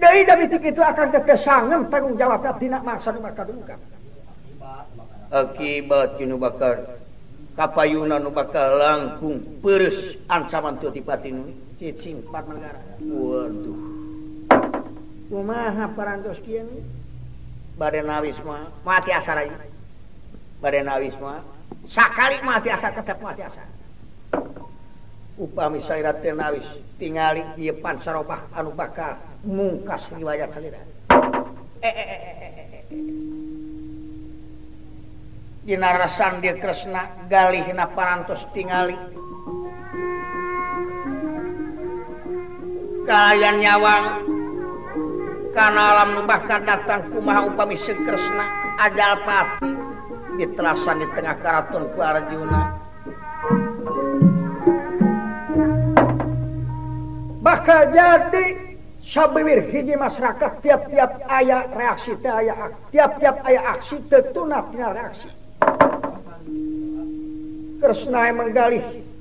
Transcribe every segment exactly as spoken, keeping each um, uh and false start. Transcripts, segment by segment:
Deui da mitik itu akan teteh sangem tanggung jawab tina mangsa nu bakal dungkap. Akibat nu bakal kapayuna nu bakal langkung peureuss ancaman teu dipati nu cicing empat negara. Waduh. Kumaha parantos kieu? Bade nawis mah mati asa raya. Bade nawis mah sakali mati asa tetep mati asa. Upami saira teh nawis tingali ieu pansarobah anu bakal mungkas riwayat salira. Eh eh eh eh. Dina rasan dia Kresna galihna parantos tingali. Kalian nyawang kana alam nu bakal datang kumaha upami si Kresna ajal pati ditelasan di tengah karaton ku Arjuna. Bakal jadi sabiwir hiji masyarakat tiap-tiap aya reaksi teh aya tiap-tiap aya aksi teu tunat tina reaksi. Kresna menggalih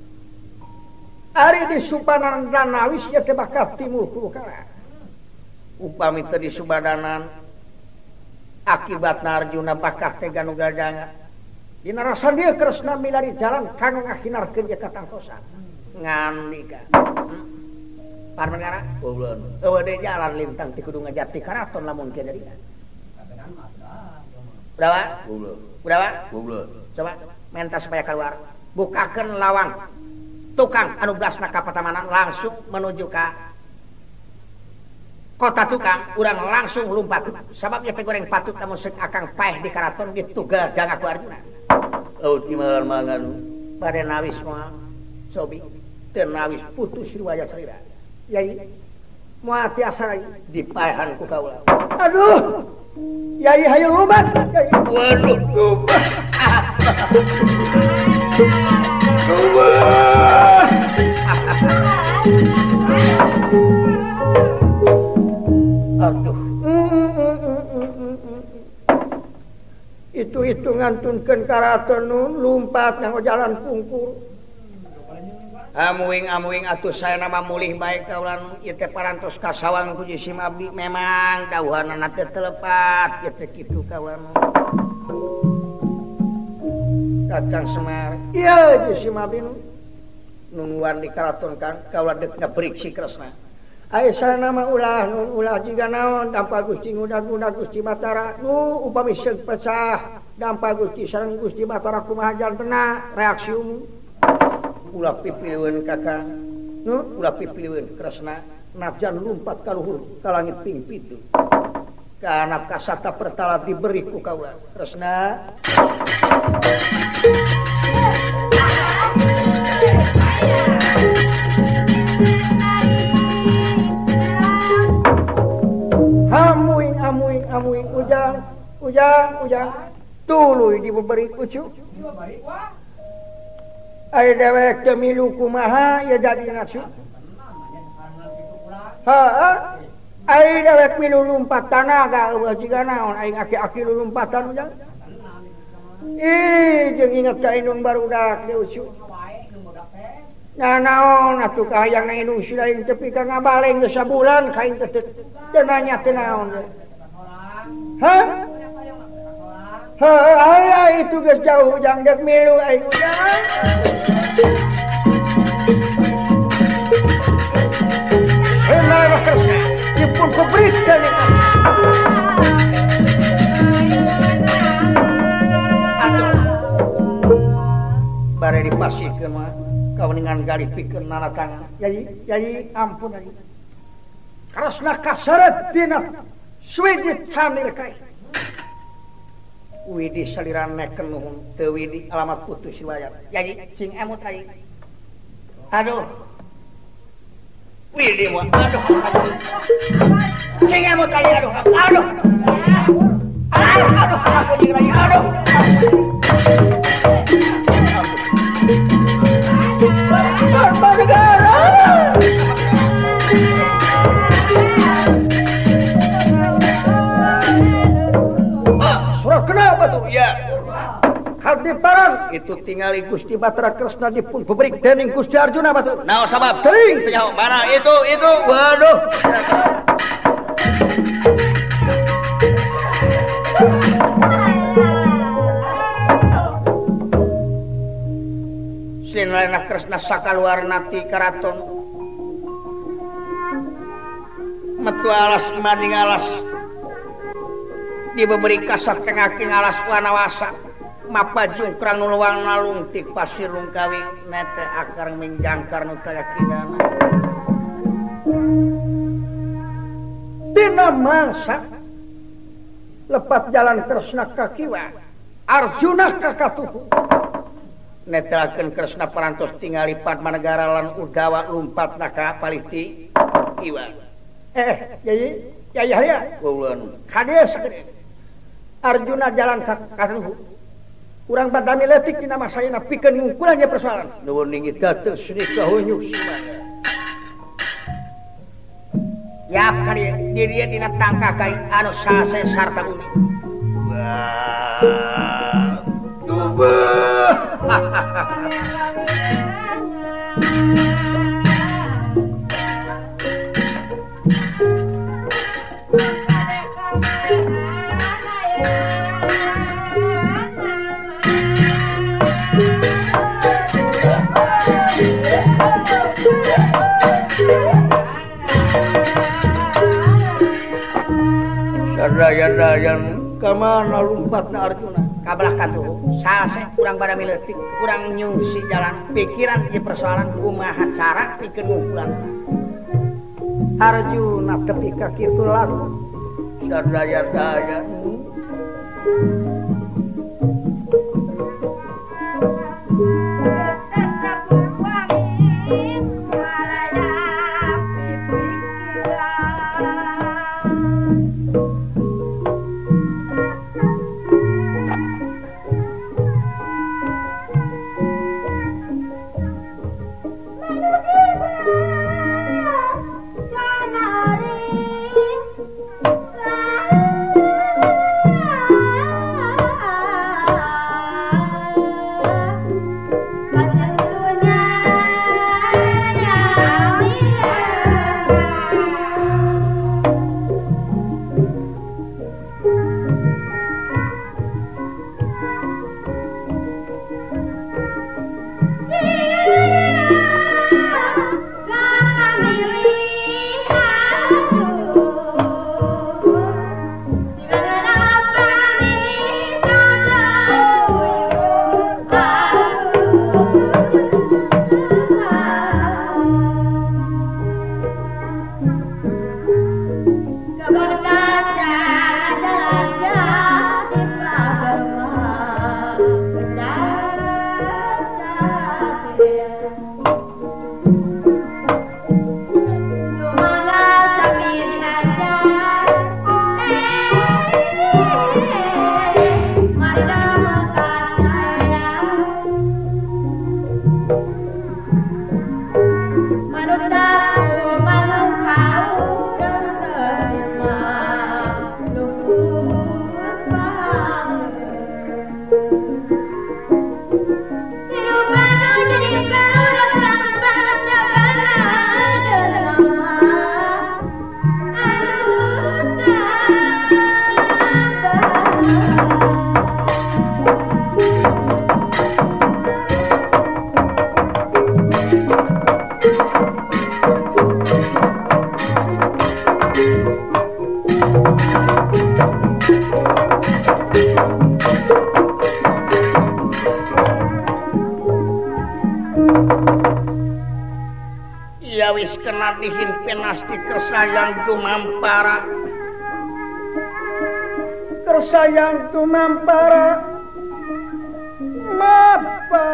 ari di Subadanan Nawis ieu teh bakal timbul ku kala. Upami teu di Subadanan akibatna Arjuna bakal teh ganu gajanga. Dina rasa dieu Kresna milari jalan kanggo ngahinarkeun ieu katangtosan. Ngandika. Parmenegara, ulun. Eueuh deui jalan lintang ti kudu ngajati karaton lamun kieu jadi. Berapa? Ulun. Berapa? Ulun. Coba menta supaya keluar. Bukakeun lawang. Tukang anu blasna ka Patamanan langsung menuju ka kota tukang, urang langsung lumpat. Sababnya teh goreng patut kamu seuk akang paeh di karaton ditugal janga ku Arjuna. Oh timalan mangan. Bade nawis mah sobi teu nawis putus riwayat salira. Yai moal tiasa dipaehan ku kaula. Aduh. Yai hayu lumbat. Yai. Waduh, lumbat. Lumbat. Aduh. Itu-itu ngantunkeun karaton nu lumpat nganggo jalan pungkur. Amuing-amuing atuh saya nama mulih baik kaulan ieu teh parantos kasawang ku Jisim Abdi memang dawuhanna teh telepat ieu teh kitu kaulan. Kakang Semar, ieu Jisim Abdi nungguan di karaton Kang kaula deuk ngaperiksi Kresna. Aya sana mah ulah nun ulah jiga naon dampa Gusti ngudag-ngudag Gusti Batara nu upami seug pecah dampa Gusti sareng Gusti Batara kumaha jantena reaksi umum. Ulah pipiliweun kakang nu ulah pipiliweun Kresna nafjan lumpat ka luhur ka langit ping pitu kana kasata pertala diberi ku kaula Kresna hamuing amuing amuing ujang ujang ujang tuluy diberi kucu ai dewek teu milu kumaha ya jadi nafsu. Heeh. Ai dewek milu lumpat tanaga eueuh jiga naon aing aki-aki lumpatan ujang. Ih jeung inget ka indung barudak deui ucu. Nah naon atuh kahayangna indung si lain tepi ka ngabaleng geus sabulan ka aing teh teu nanya teu naon. Hah? Hei, itu geus jauh ujang dek milu aing ujang. Hendak Kresna, dipun kubritkeun ieu. Atuh. Bare dipasikeun mah kaweningan galih pikeun nanatangan. Yai, yai ampun yai. Kresna kaseret dina suwijit sanir kae. Widi saliran neken nuhun teu widi alamat putus riwayat. Yai cing emut ai. Aduh. Widi mah aduh. Cing emut ai aduh. Aduh. Aduh aduh aku cing lagi aduh. Negara. Kenapa tuh? Ya. Kardi parang itu tingali Gusti Batara Kresna dipun pabrik dening Gusti Arjuna batu. Naon sabab teuing teh mana itu itu waduh. Kresna sakaluarna ti karaton metu alas mading alas diberi kasatengaking alas wanawasa mapajung krang nuluwang nalung ti pasir lungkawing nete akar minjangkar nu kayakinana dina mangsa lepat jalan Kresna kakiwa Arjuna kakatuhu netelakeun Kresna parantos tingali Padmanegara lan Udawa lumpat naka paliti kiwa eh jadi ya ya ya ulun kades Arjuna jalan kakatuhu urang badami letik dina masayana pikeun ngungkulan nya persoalan nuwun ningi dateu seni kahonyuk simana ya kali diri dina tangka kai anu sase sarta uni wah tubah Rayan-rayan kamana lumpatna Arjuna kabelah katuh sase kurang pada miletik kurang nyungsi jalan pikiran ieu persoalan kumaha cara pikeun ngungkulan Arjuna tepi ka kitu laku saraya-rayan wis kena dihimpin asti kersayang tumampara kersayang tumampara mapa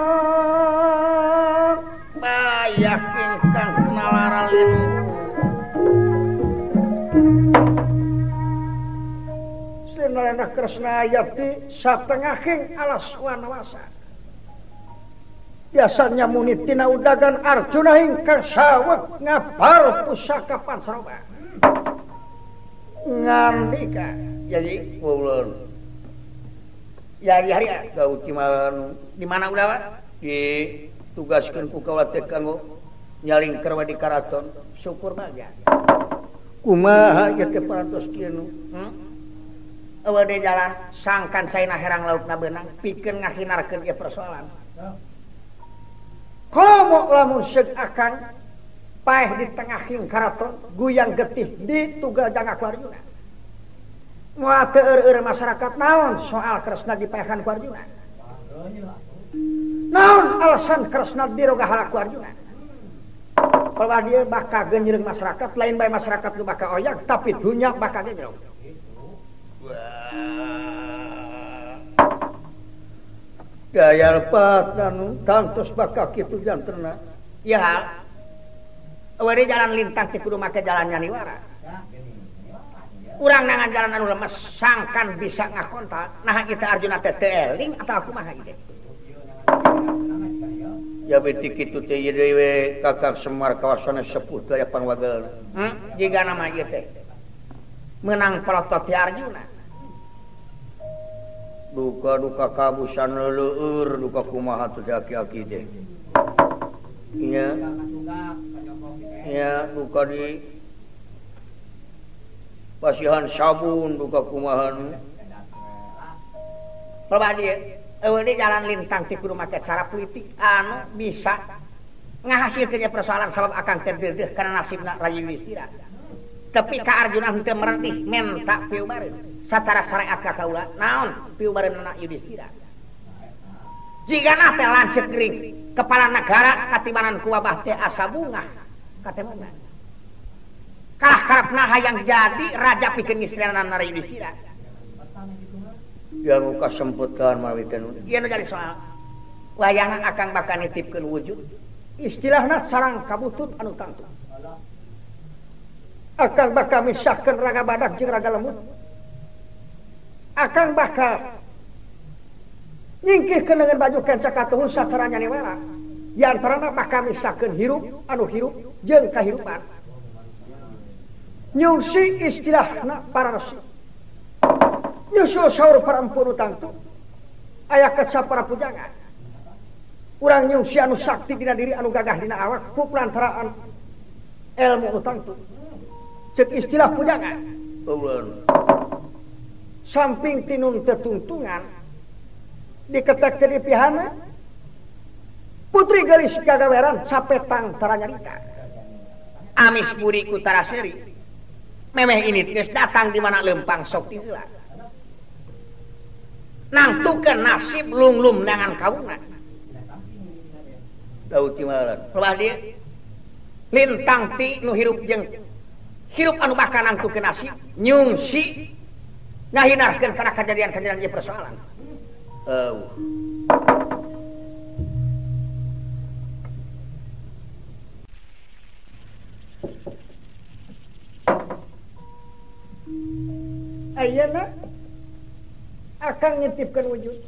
bayakin kang kenalaralin sinarana Kresna ayati satengahing alas wanawasa biasanya munitina udagan Arjuna hingkang saweg ngabar pusaka Pancroba ngandika jadi ulun ya di hari gauti malan di mana udah di tugaskeun ku kaula teh kanggo nyaling kerwa di karaton syukur bahagia kumaha ieu teh parantos kieu hmm? Eueuh de jalan sangkan saena herang lautna beunang pikeun ngahinarkeun ieu persoalan komo lamun seug akan paeh di tengah hing karaton guyang getih di tugal jangak Arjuna. Moal teu eur-eur masyarakat naon soal Kresna dipaehan ku Arjuna. Naon alasan Kresna dirogahala ku Arjuna. Kalau dia bakal genjreung masyarakat lain bae masyarakat nu bakal oyak tapi dunya bakal genjreung. Gaya lepat anu kantos bakal kitu janterna. Ya. Eueuh jalan lintang ti kudu make jalan nyaniwara. Urang nangan jalan anu lemes sangkan bisa ngakontak. Nah kita Arjuna teh teu eling atawa kumaha ieu? Ya beti kitu teh ieu deui we Kakang Semar kawasana sepuh daya pangwagelna. Hmm, jiga nama ieu teh. Menang pelotot ti Arjuna. Duka-duka kabusan leueur duka kumaha teh aki-aki teh. Iya. Ya duka di pasihan sabun duka kumaha nu. Loba dieu eueuh di jalan lintang ti kudu make cara politik anu bisa ngahasilkeun persoalan sabab akang teh deudeuh kana nasibna Raja Yudhistira. Tapi ka Arjuna henteu meretih menta piubareun. Satara syariat ka kaula naon piubareunna Yudhistira. Jigana teh lanceuk gering kepala negara katibanan ku wabah teh asa bungah katemungan. Kalah karepna hayang jadi raja pikeun ngislenan Raja Yudhistira. Yang kasempeutan mawi teh nu. Ieu nu jadi soal. Wayahna akang bakal nitipkeun wujud. Istilahna sarang kabutut anu tangtu. Akang bakal misahkeun raga badak jeung raga lemut. Akang bakal nyingkirkeun dengan baju kenca katuhun sacara nyaniwara. Di antarana bakal misahkeun hirup anu hirup jeung kahirupan. Nyungsi istilahna para resi. Nyusul saur parampun tangtu. Aya keca para pujangan. Urang nyungsi anu sakti dina diri anu gagah dina awak ku pelantaraan ilmu tangtu. Cek istilah pujangan. Ulun. Samping tinun tetungtungan diketek di pihana putri gelis gagaweran sapetang taranyarita. Amis buri ku taraseri. Memeh ini geus datang di mana lempang sok ti heula. Nangtukeun nasib lunglum nangan kawuna. Daud ti malan. Loba dieu lintang ti nu hirup jeung hirup anu bakal nangtukeun nasib nyungsi ngahinarkeun kana kejadian-kejadian ieu persoalan. Eueuh. Ayeuna akang ngitipkeun wujud.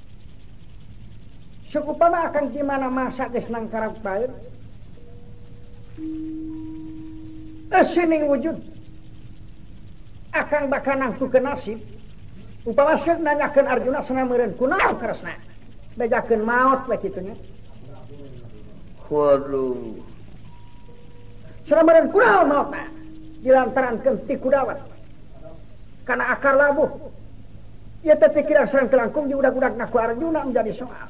Sakupama akang di mana masa geus nang karab baeud. Asining wujud. Akang bakal nangtukeun nasib. Upama seuk nanyakeun Arjuna sana meureun kunaon Kresna? Bejakeun maot we kitu nya. Waduh. Sana meureun kunaon maotna? Dilantarankeun ti Kudawa. Kana akar labuh. Ieu teh pikiran sareng kelangkung di udag-udagna ku Arjuna menjadi soal.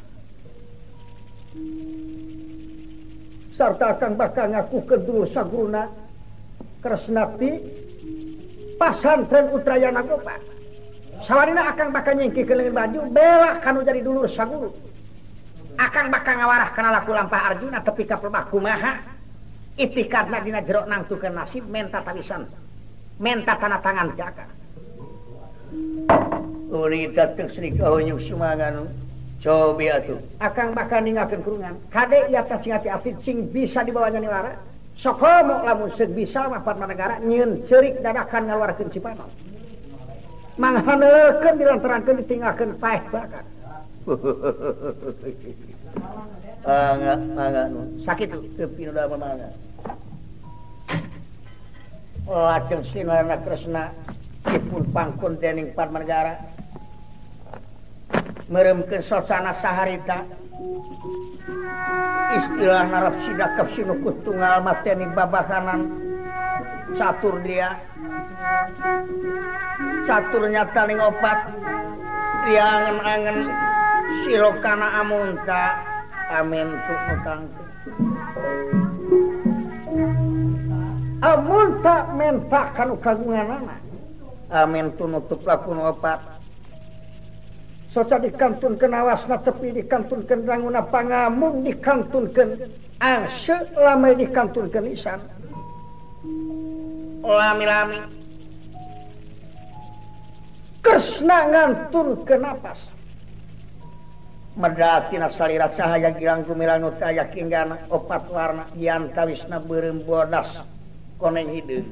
Sarta akang bakal ngakukeun dulu saguruna Kresna ti pasantren Utrayana Gopa. Sawarina akang bakal nyingkikeun leungeun baju bela kanu jadi dulur saguru. Akang bakal ngawarah kana laku lampah Arjuna tepi ka pelbah kumaha itikadna dina jero nangtukeun nasib menta tawisan. Menta tanda tangan jaka. Uri dateng sedikit honyuk sumangan cobi atuh. Akang bakal ninggalkeun kurungan. Kade ieu teh sing ati-ati sing bisa dibawa nyaniwara. Sokomo lamun seug bisa mah Padma Negara nyieun ceurik dadakan ngaluarkeun Cipanos. Manghaneukeun dilantarankeun ditinggalkeun paeh bakat. Angga angga nu sakitu teu pinoda mangga. Lajeng sinarana Kresna dipun pangkun dening Padma Negara. Meremkeun sosana saharita. Istilah narap sidakap sinukut tunggal mateni babakanan catur dia. Catur nyata ning opat. Dia angen-angen silokana amunta. Amin tu utang. amun tak menta kanu kagunganana amin tunutup lakun opat soca dikantunkeun awasna cepi dikantunkeun ranguna pangamung dikantunkeun angse lame dikantunkeun lisan lami-lami kresna ngantunkeun napas medatina salira cahaya girang gumilang nu taya kinggana opat warna diantawisna beureum bodas koneng hideung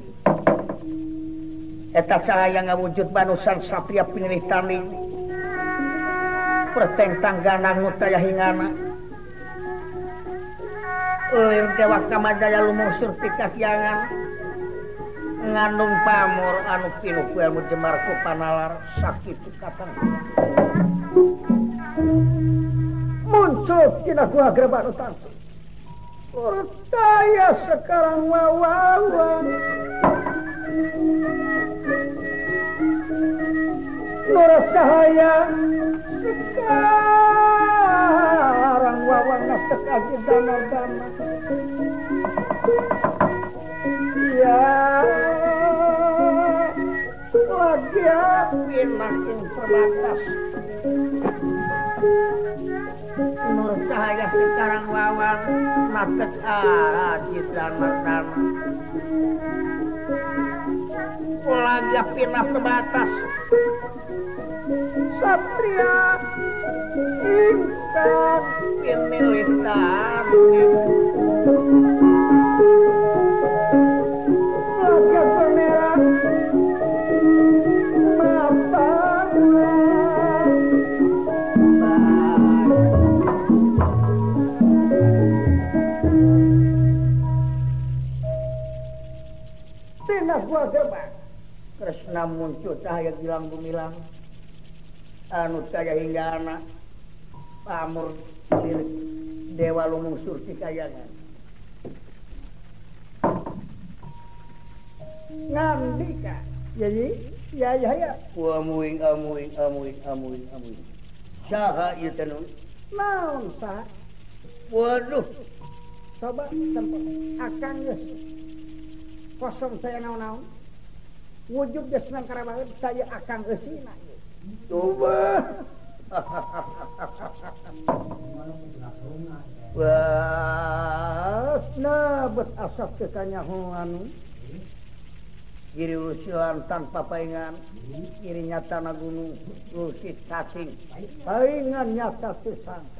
eta cahaya ngawujud banusan satria pinilih tanding perteng tangganang nu taya hingana eueur dewa kamajaya lumungsur ti kakyangan ngandung pamor anu pinuh ku ilmu jemar ku panalar sakitu katang muncul tina ku agreban utantu percaya sekarang wawawan nur cahaya sekarang wawan nasek aji dana-dana ya lagi apin makin terbatas nur cahaya sekarang wawan nasek aji dana-dana lagi apin terbatas satria intan pinilih tanding laga beneran mapana tina gua gerbang kresna muncul cahaya gilang gumilang anu taya hingga anak pamur lirik dewa lumungsur ti kayangan ngandika jadi ya ya ya amuing amuing amuing amuing amuing saha ieu teh nu naon sa waduh coba tempat akang geus kosong saya naon-naon wujud geus nang karabaheun saya akang eusina coba wah nah bet asap kekanyahoan giri usulan tanpa paingan giri nyata na gunung lusit cacing paingan nyata sesangka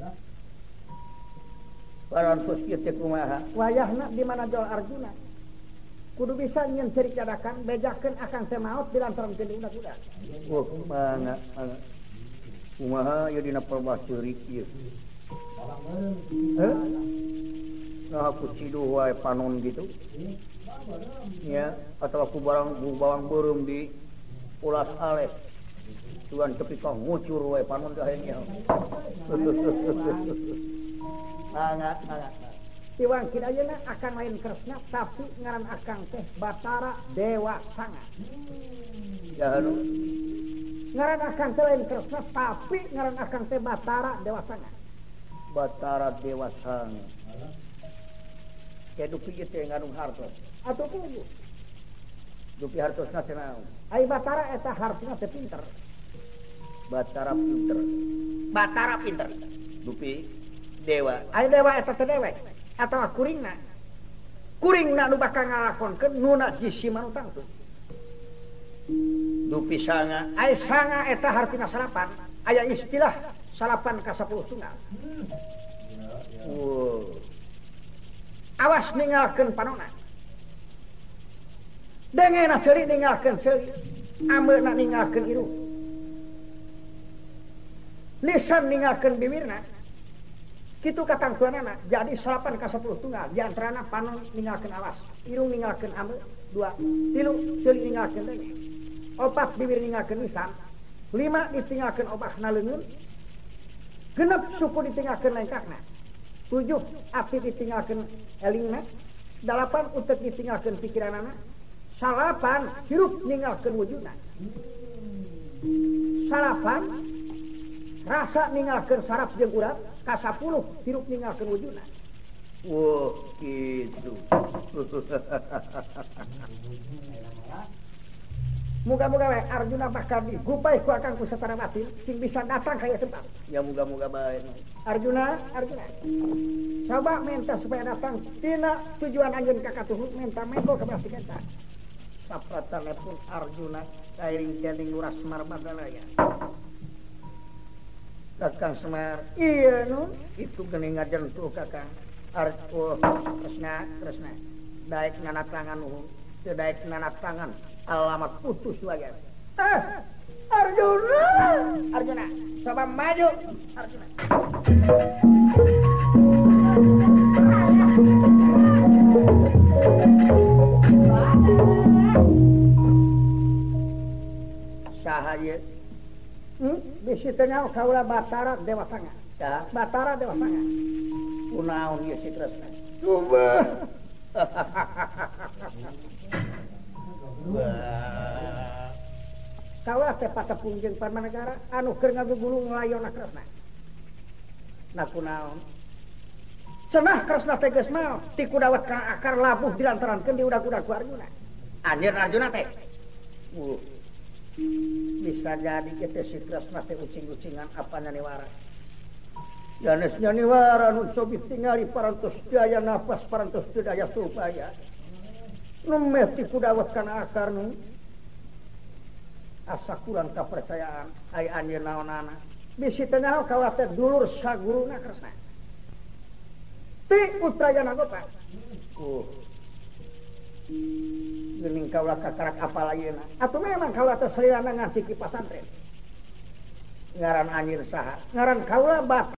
parantos kieu teh kumaha wayahna di mana Jol Arjuna kudu bisa nyen ceri cadakan bejakeun akang teh maot dilantaran teu budak-budak wah mangga mangga kumaha ieu dina perbah ceurik ieu heh nah aku ciduh wae panon gitu ya atau aku barang bawang beureum di ulas ales tuan tepi kau ngucur wae panon dahenya mangga mangga Iwan kira ayeuna akang lain kresna tapi ngaran akang teh Batara Dewa Sanga. Ya anu. Ngaran akang teh lain kresna tapi ngaran akang teh Batara Dewa Sanga. Batara Dewa Sanga. Kayak dupi ieu teh ngandung hartos. Atuh kudu. Dupi hartosna teh naon? Ai Batara eta hartosna teh pinter. Batara pinter. Batara pinter. Dupi dewa. Ai dewa eta teh dewek. Atau kuringna kuringna nu bakal ngalakonkeun nu najisi manutang tuh dupi sanga ai sanga eta hartina salapan aya istilah salapan ka sepuluh tunggal wow. Awas ninggalkeun panonna dengena ceuli ninggalkeun ceuli ameuna ninggalkeun iru lisan ninggalkeun bibirna kitu katangtuanana jadi salapan ka sepuluh tunggal di antarana panon ninggalkeun awas irung ninggalkeun ame dua tilu ceuli ninggalkeun denge opat bibir ninggalkeun lisan lima ditinggalkeun obahna leungeun genep suku ditinggalkeun lengkakna tujuh ati ditinggalkeun elingna dalapan utek ditinggalkeun pikiranana salapan hirup ninggalkeun wujudna salapan rasa ninggalkeun saraf jeung urat ka sapuluh hirup ninggalkeun wujudna Wah, gitu. Muga-muga we Arjuna bakal digupai ku Kakang Kusatana Batin sing bisa datang ka ieu tempat. Ya muga-muga bae. Arjuna, Arjuna. Coba minta supaya datang tina tujuan anjeun ka katuhun minta mengko ka pasti kita. Sapratanepun Arjuna kairing kening Luras Marbadalaya. Kakang Semar, iya nu, itu geuning ngajentuh Kakang. Arjuna, Kresna, Kresna. Daek nanatangan nuhun, teu daek nanatangan. Alamat putus wae. Eh, Arjuna, Arjuna, coba maju, Arjuna. Saha ieu? Hmm, bisi teh nyaho kaula Batara Dewa Sanga. Saha? Batara Dewa Sanga. Kunaon ieu si Kresna? Coba. Kaula teh patepung jeung Parmanegara anu keur ngagugulung nglayonna Kresna. Nah kunaon? Cenah Kresna teh geus naon? Ti kudawat ka akar labuh dilantarankeun di udag-udag ku Arjuna. Anjeun Arjuna teh. Uh. Bisa jadi kita si Kresna teh ucing-ucingan apa nyaniwara. Yanes nyaniwara nu cobi tingali parantos daya nafas parantos daya supaya. Nemeh ti kudawat kana akar nu asa kurang kepercayaan ai anjeun naonana bisi teh nyaho kaula teh dulur saguruna Kresna ti Utrayana Gopa. Oh geuning kaula kakarak apal ayeuna atuh memang kaula teh salirana ngaji ki pasantren ngaran anjeun saha ngaran kaula Bat